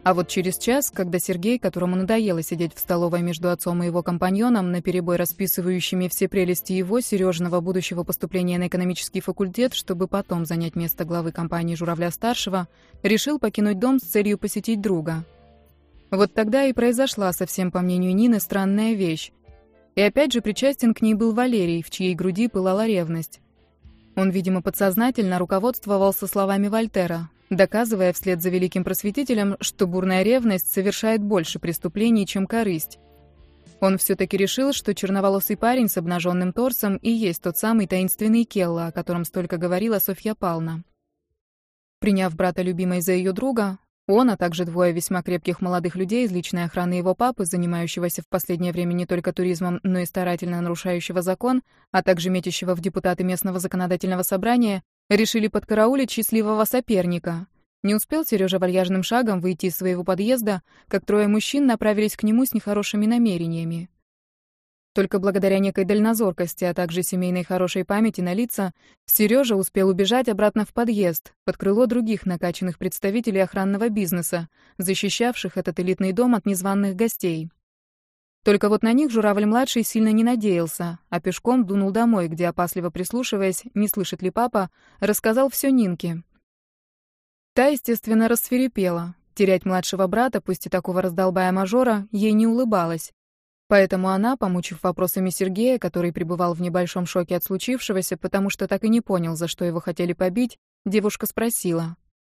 А вот через час, когда Сергей, которому надоело сидеть в столовой между отцом и его компаньоном, наперебой расписывающими все прелести его, Сережиного будущего поступления на экономический факультет, чтобы потом занять место главы компании Журавля-старшего, решил покинуть дом с целью посетить друга. Вот тогда и произошла, совсем по мнению Нины, странная вещь. И опять же причастен к ней был Валерий, в чьей груди пылала ревность. Он, видимо, подсознательно руководствовался словами Вольтера, доказывая вслед за великим просветителем, что бурная ревность совершает больше преступлений, чем корысть. Он все-таки решил, что черноволосый парень с обнаженным торсом и есть тот самый таинственный Келла, о котором столько говорила Софья Павловна. Приняв брата любимой за ее друга, он, а также двое весьма крепких молодых людей из личной охраны его папы, занимающегося в последнее время не только туризмом, но и старательно нарушающего закон, а также метящего в депутаты местного законодательного собрания, решили подкараулить счастливого соперника. Не успел Сережа вальяжным шагом выйти из своего подъезда, как трое мужчин направились к нему с нехорошими намерениями. Только благодаря некой дальнозоркости, а также семейной хорошей памяти на лица, Сережа успел убежать обратно в подъезд, под крыло других накачанных представителей охранного бизнеса, защищавших этот элитный дом от незваных гостей. Только вот на них Журавль-младший сильно не надеялся, а пешком дунул домой, где, опасливо прислушиваясь, не слышит ли папа, рассказал все Нинке. Та, естественно, рассвирепела. Терять младшего брата, пусть и такого раздолбая-мажора, ей не улыбалось. Поэтому она, помучив вопросами Сергея, который пребывал в небольшом шоке от случившегося, потому что так и не понял, за что его хотели побить, девушка спросила.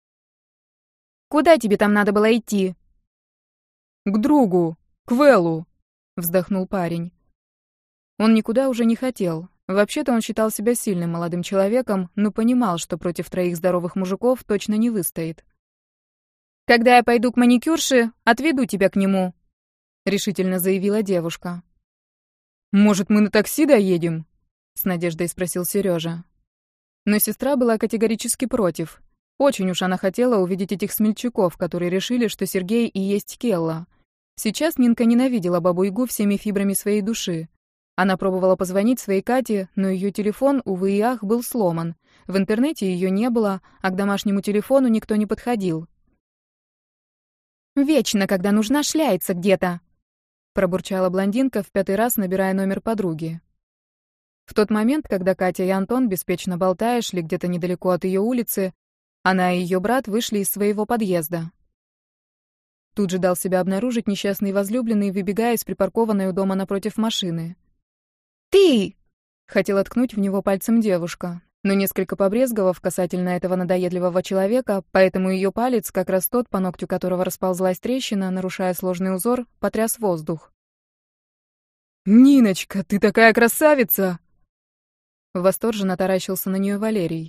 «Куда тебе там надо было идти?» «К другу, к Вэллу», — вздохнул парень. Он никуда уже не хотел. Вообще-то он считал себя сильным молодым человеком, но понимал, что против троих здоровых мужиков точно не выстоит. «Когда я пойду к маникюрше, отведу тебя к нему», — решительно заявила девушка. «Может, мы на такси доедем?» — с надеждой спросил Сережа. Но сестра была категорически против. Очень уж она хотела увидеть этих смельчаков, которые решили, что Сергей и есть Келла. Сейчас Нинка ненавидела бабу-ягу всеми фибрами своей души. Она пробовала позвонить своей Кате, но ее телефон, увы и ах, был сломан. В интернете ее не было, а к домашнему телефону никто не подходил. «Вечно, когда нужна, шляется где-то», — пробурчала блондинка, в 5-й раз набирая номер подруги. В тот момент, когда Катя и Антон, беспечно болтая, шли где-то недалеко от ее улицы, она и ее брат вышли из своего подъезда. Тут же дал себя обнаружить несчастный возлюбленный, выбегая из припаркованной у дома напротив машины. «Ты!» — хотела ткнуть в него пальцем девушка, но несколько побрезговав касательно этого надоедливого человека, поэтому ее палец, как раз тот, по ногтю которого расползлась трещина, нарушая сложный узор, потряс воздух. «Ниночка, ты такая красавица!» Восторженно таращился на нее Валерий.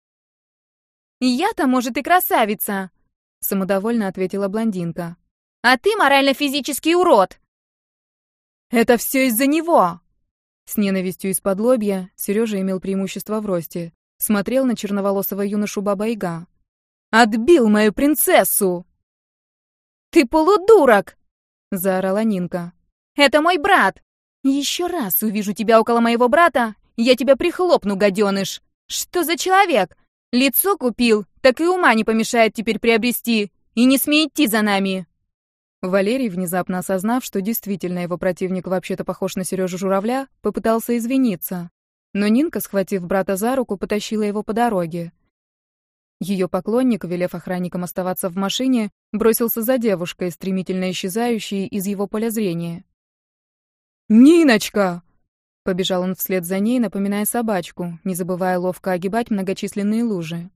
«Я-то, может, и красавица!» — самодовольно ответила блондинка. «А ты морально-физический урод!» «Это все из-за него!» С ненавистью из-под лобья Сережа имел преимущество в росте. Смотрел на черноволосого юношу Баба-Яга. «Отбил мою принцессу!» «Ты полудурок!» — заорала Нинка. «Это мой брат! Еще раз увижу тебя около моего брата, я тебя прихлопну, гаденыш! Что за человек? Лицо купил, так и ума не помешает теперь приобрести. И не смей идти за нами!» Валерий, внезапно осознав, что действительно его противник вообще-то похож на Сережу Журавля, попытался извиниться. Но Нинка, схватив брата за руку, потащила его по дороге. Ее поклонник, велев охранникам оставаться в машине, бросился за девушкой, стремительно исчезающей из его поля зрения. «Ниночка!» Побежал он вслед за ней, напоминая собачку, не забывая ловко огибать многочисленные лужи.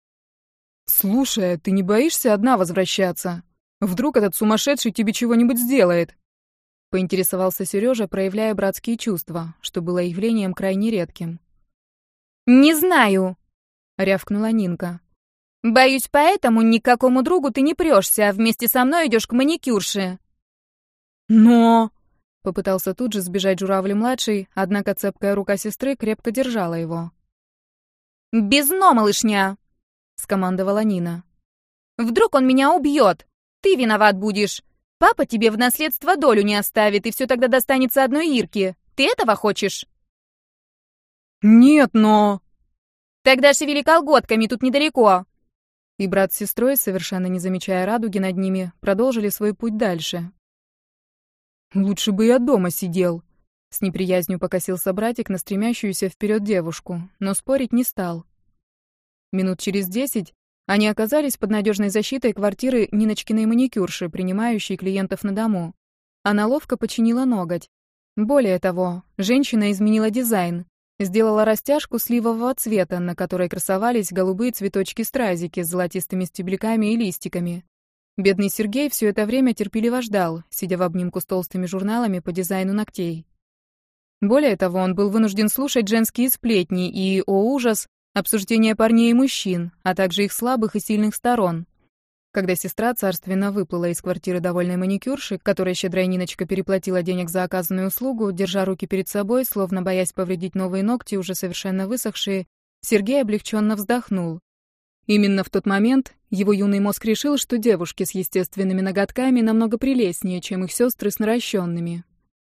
«Слушай, ты не боишься одна возвращаться? Вдруг этот сумасшедший тебе чего-нибудь сделает?» Поинтересовался Сережа, проявляя братские чувства, что было явлением крайне редким. «Не знаю», — рявкнула Нинка. «Боюсь, поэтому ни к какому другу ты не прешься, а вместе со мной идешь к маникюрше». «Но...» — попытался тут же сбежать Журавль-младший, однако цепкая рука сестры крепко держала его. «Без «но», малышня!» — скомандовала Нина. «Вдруг он меня убьет? Ты виноват будешь. Папа тебе в наследство долю не оставит, и все тогда достанется одной Ирке. Ты этого хочешь?» «Нет, но...» «Тогда шевели колготками, тут недалеко». И брат с сестрой, совершенно не замечая радуги над ними, продолжили свой путь дальше. «Лучше бы я дома сидел», — с неприязнью покосился братик на стремящуюся вперед девушку, но спорить не стал. Минут через 10 они оказались под надежной защитой квартиры Ниночкиной маникюрши, принимающей клиентов на дому. Она ловко починила ноготь. Более того, женщина изменила дизайн, сделала растяжку сливового цвета, на которой красовались голубые цветочки-стразики с золотистыми стебляками и листиками. Бедный Сергей все это время терпеливо ждал, сидя в обнимку с толстыми журналами по дизайну ногтей. Более того, он был вынужден слушать женские сплетни и, о ужас, обсуждение парней и мужчин, а также их слабых и сильных сторон. Когда сестра царственно выплыла из квартиры довольной маникюрши, которой щедрая Ниночка переплатила денег за оказанную услугу, держа руки перед собой, словно боясь повредить новые ногти, уже совершенно высохшие, Сергей облегченно вздохнул. Именно в тот момент его юный мозг решил, что девушки с естественными ноготками намного прелестнее, чем их сестры с наращенными.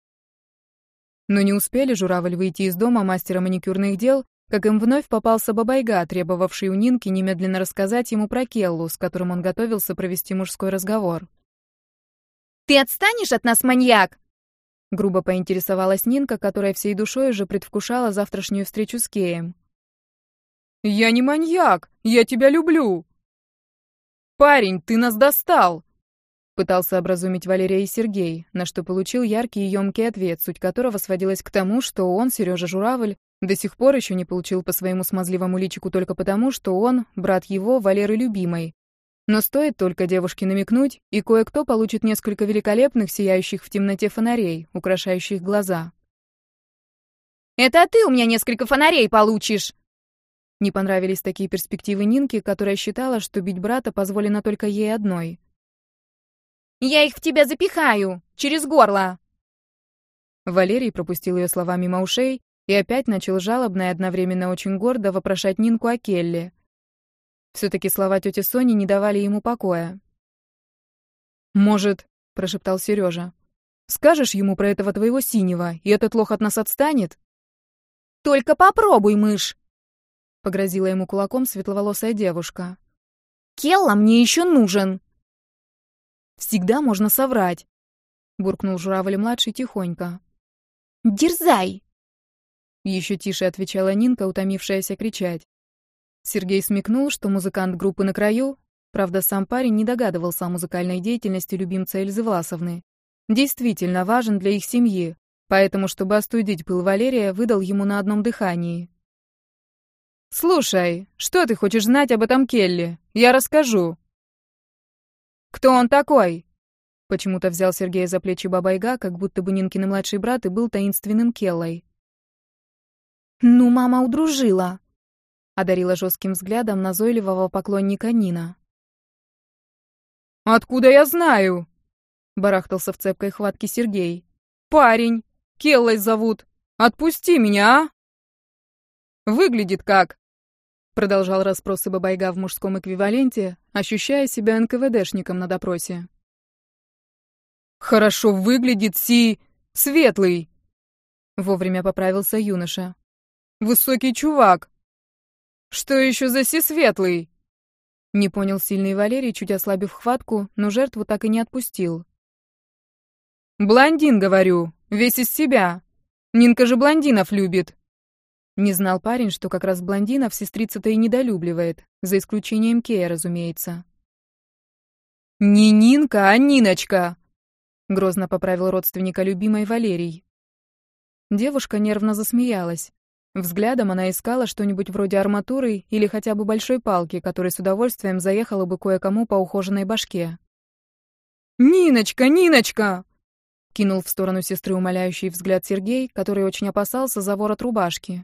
Но не успели Журавль выйти из дома мастера маникюрных дел, как им вновь попался Бабайга, требовавший у Нинки немедленно рассказать ему про Келлу, с которым он готовился провести мужской разговор. «Ты отстанешь от нас, маньяк?» Грубо поинтересовалась Нинка, которая всей душой уже предвкушала завтрашнюю встречу с Кеем. «Я не маньяк! Я тебя люблю!» «Парень, ты нас достал!» Пытался образумить Валерия и Сергей, на что получил яркий и ёмкий ответ, суть которого сводилась к тому, что он, Сережа Журавль, до сих пор еще не получил по своему смазливому личику только потому, что он брат его, Валеры любимой. Но стоит только девушке намекнуть, и кое-кто получит несколько великолепных, сияющих в темноте фонарей, украшающих глаза. «Это ты у меня несколько фонарей получишь!» Не понравились такие перспективы Нинки, которая считала, что бить брата позволено только ей одной. «Я их в тебя запихаю! Через горло!» Валерий пропустил ее слова мимо ушей и опять начал жалобно и одновременно очень гордо вопрошать Нинку о Келле. Все-таки слова тети Сони не давали ему покоя. «Может, — прошептал Сережа, — скажешь ему про этого твоего синего, и этот лох от нас отстанет?» «Только попробуй, мышь!» — погрозила ему кулаком светловолосая девушка. «Келла мне еще нужен!» «Всегда можно соврать!» — буркнул Журавль-младший тихонько. «Дерзай!» Еще тише отвечала Нинка, утомившаяся кричать. Сергей смекнул, что музыкант группы «На краю», правда, сам парень не догадывался о музыкальной деятельности любимца Эльзы Власовны, действительно важен для их семьи, поэтому, чтобы остудить пыл Валерия, выдал ему на одном дыхании. «Слушай, что ты хочешь знать об этом Келле? Я расскажу». «Кто он такой?» Почему-то взял Сергея за плечи Бабайга, как будто бы Нинкин младший брат и был таинственным Келлой. «Ну, мама удружила», — одарила жестким взглядом назойливого поклонника Нина. «Откуда я знаю?» — барахтался в цепкой хватке Сергей. «Парень, Келлой зовут. Отпусти меня, а?» «Выглядит как?» — продолжал расспросы Бабайга в мужском эквиваленте, ощущая себя НКВДшником на допросе. «Хорошо выглядит, светлый!» — вовремя поправился юноша. «Высокий чувак!» «Что еще за светлый?» Не понял сильный Валерий, чуть ослабив хватку, но жертву так и не отпустил. «Блондин, говорю, весь из себя. Нинка же блондинов любит!» Не знал парень, что как раз блондинов сестрица-то и недолюбливает, за исключением Кея, разумеется. «Не Нинка, а Ниночка!» — грозно поправил родственника любимой Валерий. Девушка нервно засмеялась. Взглядом она искала что-нибудь вроде арматуры или хотя бы большой палки, которой с удовольствием заехала бы кое-кому по ухоженной башке. «Ниночка, Ниночка!» — кинул в сторону сестры умоляющий взгляд Сергей, который очень опасался за ворот рубашки.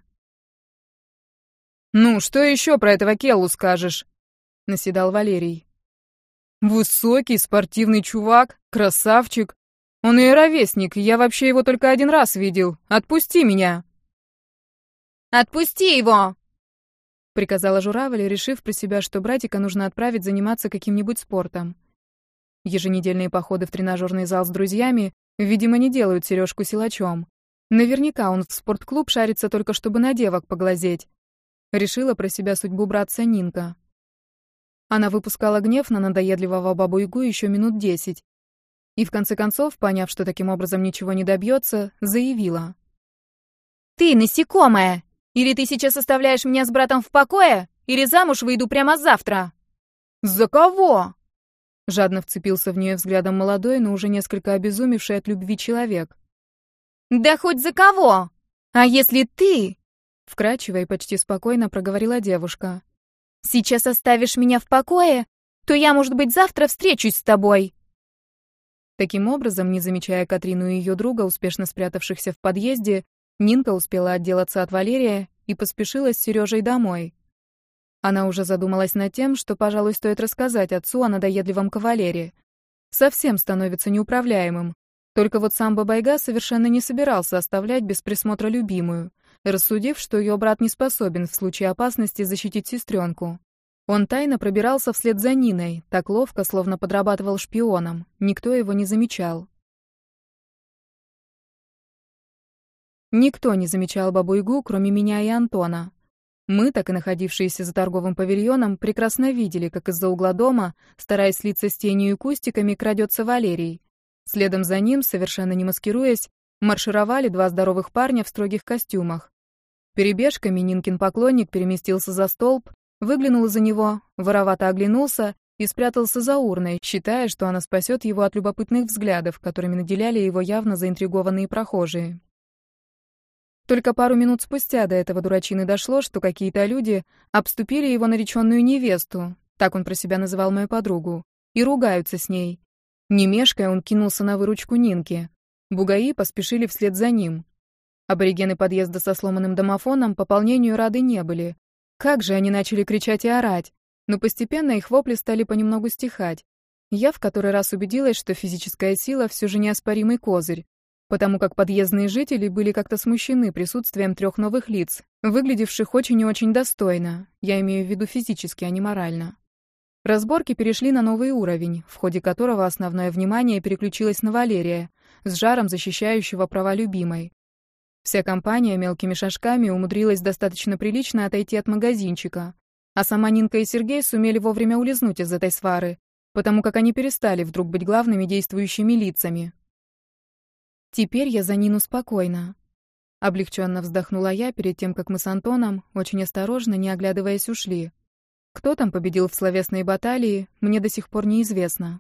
«Ну, что еще про этого Келлу скажешь?» — наседал Валерий. «Высокий, спортивный чувак, красавчик. Он и ровесник, я вообще его только один раз видел. Отпусти меня!» «Отпусти его!» — приказала Журавль, решив про себя, что братика нужно отправить заниматься каким-нибудь спортом. Еженедельные походы в тренажерный зал с друзьями, видимо, не делают Сережку силачом. Наверняка он в спортклуб шарится только чтобы на девок поглазеть. Решила про себя судьбу братца Нинка. Она выпускала гнев на надоедливого бабу-ягу еще минут 10. И в конце концов, поняв, что таким образом ничего не добьется, заявила. «Ты насекомая! Или ты сейчас оставляешь меня с братом в покое, или замуж выйду прямо завтра!» «За кого?» Жадно вцепился в нее взглядом молодой, но уже несколько обезумевший от любви человек. «Да хоть за кого! А если ты...» Вкрадчиво и почти спокойно проговорила девушка. «Сейчас оставишь меня в покое, то я, может быть, завтра встречусь с тобой!» Таким образом, не замечая Катрину и ее друга, успешно спрятавшихся в подъезде, Нинка успела отделаться от Валерия и поспешила с Сережей домой. Она уже задумалась над тем, что, пожалуй, стоит рассказать отцу о надоедливом кавалере. Совсем становится неуправляемым. Только вот сам Бабайга совершенно не собирался оставлять без присмотра любимую, рассудив, что ее брат не способен в случае опасности защитить сестренку. Он тайно пробирался вслед за Ниной, так ловко, словно подрабатывал шпионом. Никто его не замечал. Никто не замечал бабу-ягу, кроме меня и Антона. Мы, так и находившиеся за торговым павильоном, прекрасно видели, как из-за угла дома, стараясь слиться с тенью и кустиками, крадется Валерий. Следом за ним, совершенно не маскируясь, маршировали два здоровых парня в строгих костюмах. Перебежками Нинкин поклонник переместился за столб, выглянул из-за него, воровато оглянулся и спрятался за урной, считая, что она спасет его от любопытных взглядов, которыми наделяли его явно заинтригованные прохожие. Только пару минут спустя до этого дурачины дошло, что какие-то люди обступили его нареченную невесту, так он про себя называл мою подругу, и ругаются с ней. Не мешкая, он кинулся на выручку Нинки. Бугаи поспешили вслед за ним. Аборигены подъезда со сломанным домофоном пополнению рады не были. Как же они начали кричать и орать, но постепенно их вопли стали понемногу стихать. Я в который раз убедилась, что физическая сила все же неоспоримый козырь, потому как подъездные жители были как-то смущены присутствием трех новых лиц, выглядевших очень и очень достойно, я имею в виду физически, а не морально. Разборки перешли на новый уровень, в ходе которого основное внимание переключилось на Валерия, с жаром защищающего права любимой. Вся компания мелкими шажками умудрилась достаточно прилично отойти от магазинчика, а сама Нинка и Сергей сумели вовремя улизнуть из этой свары, потому как они перестали вдруг быть главными действующими лицами. Теперь я за Нину спокойна. Облегченно вздохнула я перед тем, как мы с Антоном, очень осторожно, не оглядываясь, ушли. Кто там победил в словесной баталии, мне до сих пор неизвестно.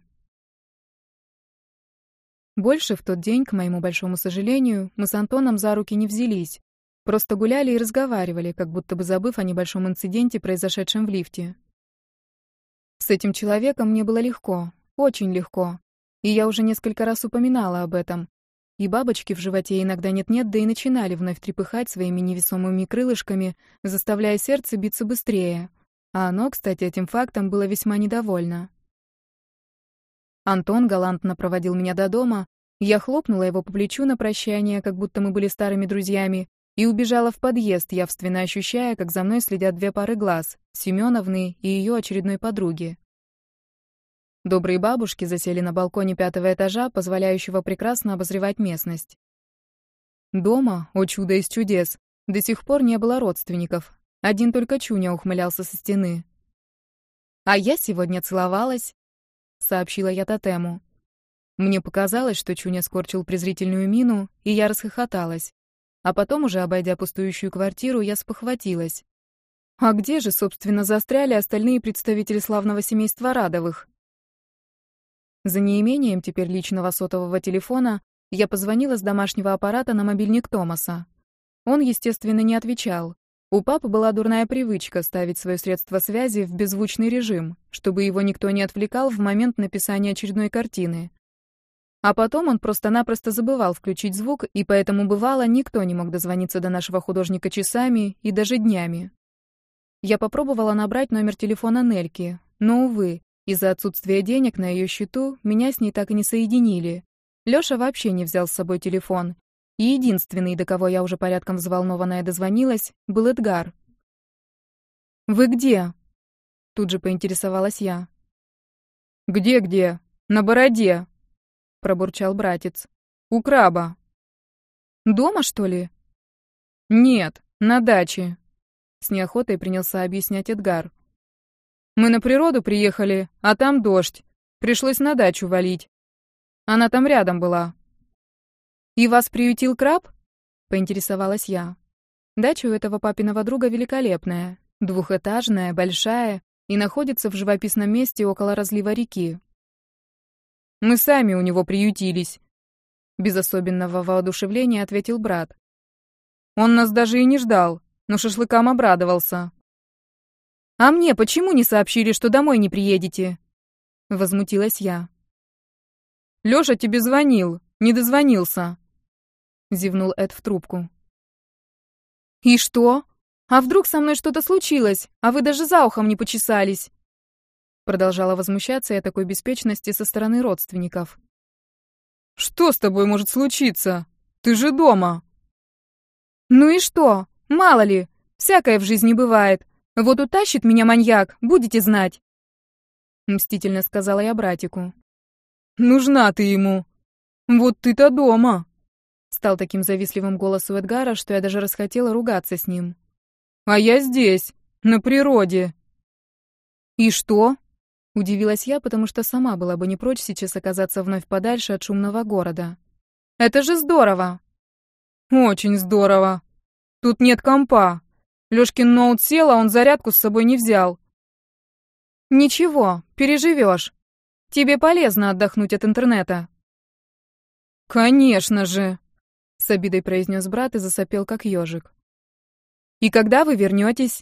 Больше в тот день, к моему большому сожалению, мы с Антоном за руки не взялись. Просто гуляли и разговаривали, как будто бы забыв о небольшом инциденте, произошедшем в лифте. С этим человеком мне было легко, очень легко. И я уже несколько раз упоминала об этом. И бабочки в животе иногда нет-нет, да и начинали вновь трепыхать своими невесомыми крылышками, заставляя сердце биться быстрее. А оно, кстати, этим фактом было весьма недовольно. Антон галантно проводил меня до дома, я хлопнула его по плечу на прощание, как будто мы были старыми друзьями, и убежала в подъезд, явственно ощущая, как за мной следят две пары глаз — Семеновны и ее очередной подруги. Добрые бабушки засели на балконе 5-го этажа, позволяющего прекрасно обозревать местность. Дома, о чудо из чудес, до сих пор не было родственников. Один только Чуня ухмылялся со стены. «А я сегодня целовалась», — сообщила я тотему. Мне показалось, что Чуня скорчил презрительную мину, и я расхохоталась. А потом, уже обойдя пустующую квартиру, я спохватилась. А где же, собственно, застряли остальные представители славного семейства Радовых? За неимением теперь личного сотового телефона я позвонила с домашнего аппарата на мобильник Томаса. Он, естественно, не отвечал. У папы была дурная привычка ставить свое средство связи в беззвучный режим, чтобы его никто не отвлекал в момент написания очередной картины. А потом он просто-напросто забывал включить звук, и поэтому, бывало, никто не мог дозвониться до нашего художника часами и даже днями. Я попробовала набрать номер телефона Нельки, но, увы, из-за отсутствия денег на ее счету меня с ней так и не соединили. Лёша вообще не взял с собой телефон. И единственный, до кого я уже порядком взволнованная дозвонилась, был Эдгар. «Вы где?» Тут же поинтересовалась я. «Где-где? На бороде!» Пробурчал братец. «У краба». «Дома, что ли?» «Нет, на даче», — с неохотой принялся объяснять Эдгар. Мы на природу приехали, а там дождь. Пришлось на дачу валить. Она там рядом была». «И вас приютил краб?» — поинтересовалась я. Дача у этого папиного друга великолепная. Двухэтажная, большая и находится в живописном месте около разлива реки. «Мы сами у него приютились», — без особенного воодушевления ответил брат. «Он нас даже и не ждал, но шашлыкам обрадовался». «А мне почему не сообщили, что домой не приедете?» — возмутилась я. «Лёша тебе звонил, не дозвонился», — зевнул Эд в трубку. «И что? А вдруг со мной что-то случилось, а вы даже за ухом не почесались?» Продолжала возмущаться я такой беспечности со стороны родственников. «Что с тобой может случиться? Ты же дома!» «Ну и что? Мало ли, всякое в жизни бывает. Вот утащит меня маньяк, будете знать!» Мстительно сказала я братику. «Нужна ты ему! Вот ты-то дома!» Стал таким завистливым голос у Эдгара, что я даже расхотела ругаться с ним. «А я здесь, на природе!» «И что?» Удивилась я, потому что сама была бы не прочь сейчас оказаться вновь подальше от шумного города. «Это же здорово!» «Очень здорово! Тут нет компа. Лёшкин ноут сел, а он зарядку с собой не взял». «Ничего, переживешь. Тебе полезно отдохнуть от интернета». «Конечно же!» — с обидой произнес брат и засопел, как ежик. «И когда вы вернетесь?»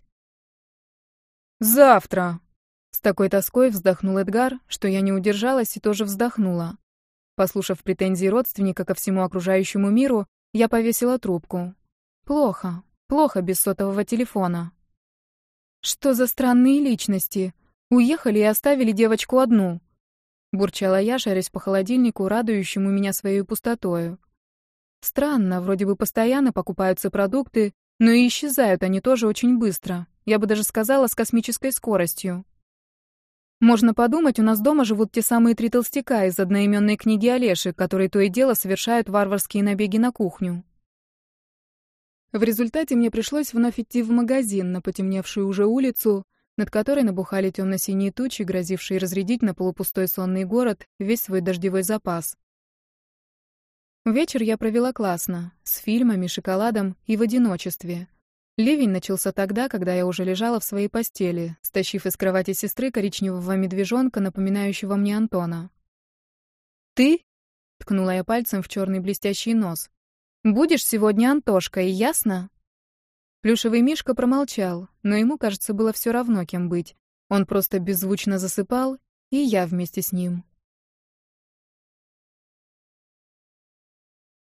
«Завтра». С такой тоской вздохнул Эдгар, что я не удержалась и тоже вздохнула. Послушав претензии родственника ко всему окружающему миру, я повесила трубку. Плохо, плохо без сотового телефона. «Что за странные личности? Уехали и оставили девочку одну», — бурчала я, шарясь по холодильнику, радующему меня своей пустотою. Странно, вроде бы постоянно покупаются продукты, но и исчезают они тоже очень быстро. Я бы даже сказала, с космической скоростью. Можно подумать, у нас дома живут те самые 3 толстяка из одноименной книги Олеши, которые то и дело совершают варварские набеги на кухню. В результате мне пришлось вновь идти в магазин на потемневшую уже улицу, над которой набухали темно-синие тучи, грозившие разрядить на полупустой сонный город весь свой дождевой запас. Вечер я провела классно, с фильмами, шоколадом и в одиночестве. Ливень начался тогда, когда я уже лежала в своей постели, стащив из кровати сестры коричневого медвежонка, напоминающего мне Антона. «Ты?» — ткнула я пальцем в черный блестящий нос. «Будешь сегодня Антошкой, ясно?» Плюшевый мишка промолчал, но ему, кажется, было все равно, кем быть. Он просто беззвучно засыпал, и я вместе с ним.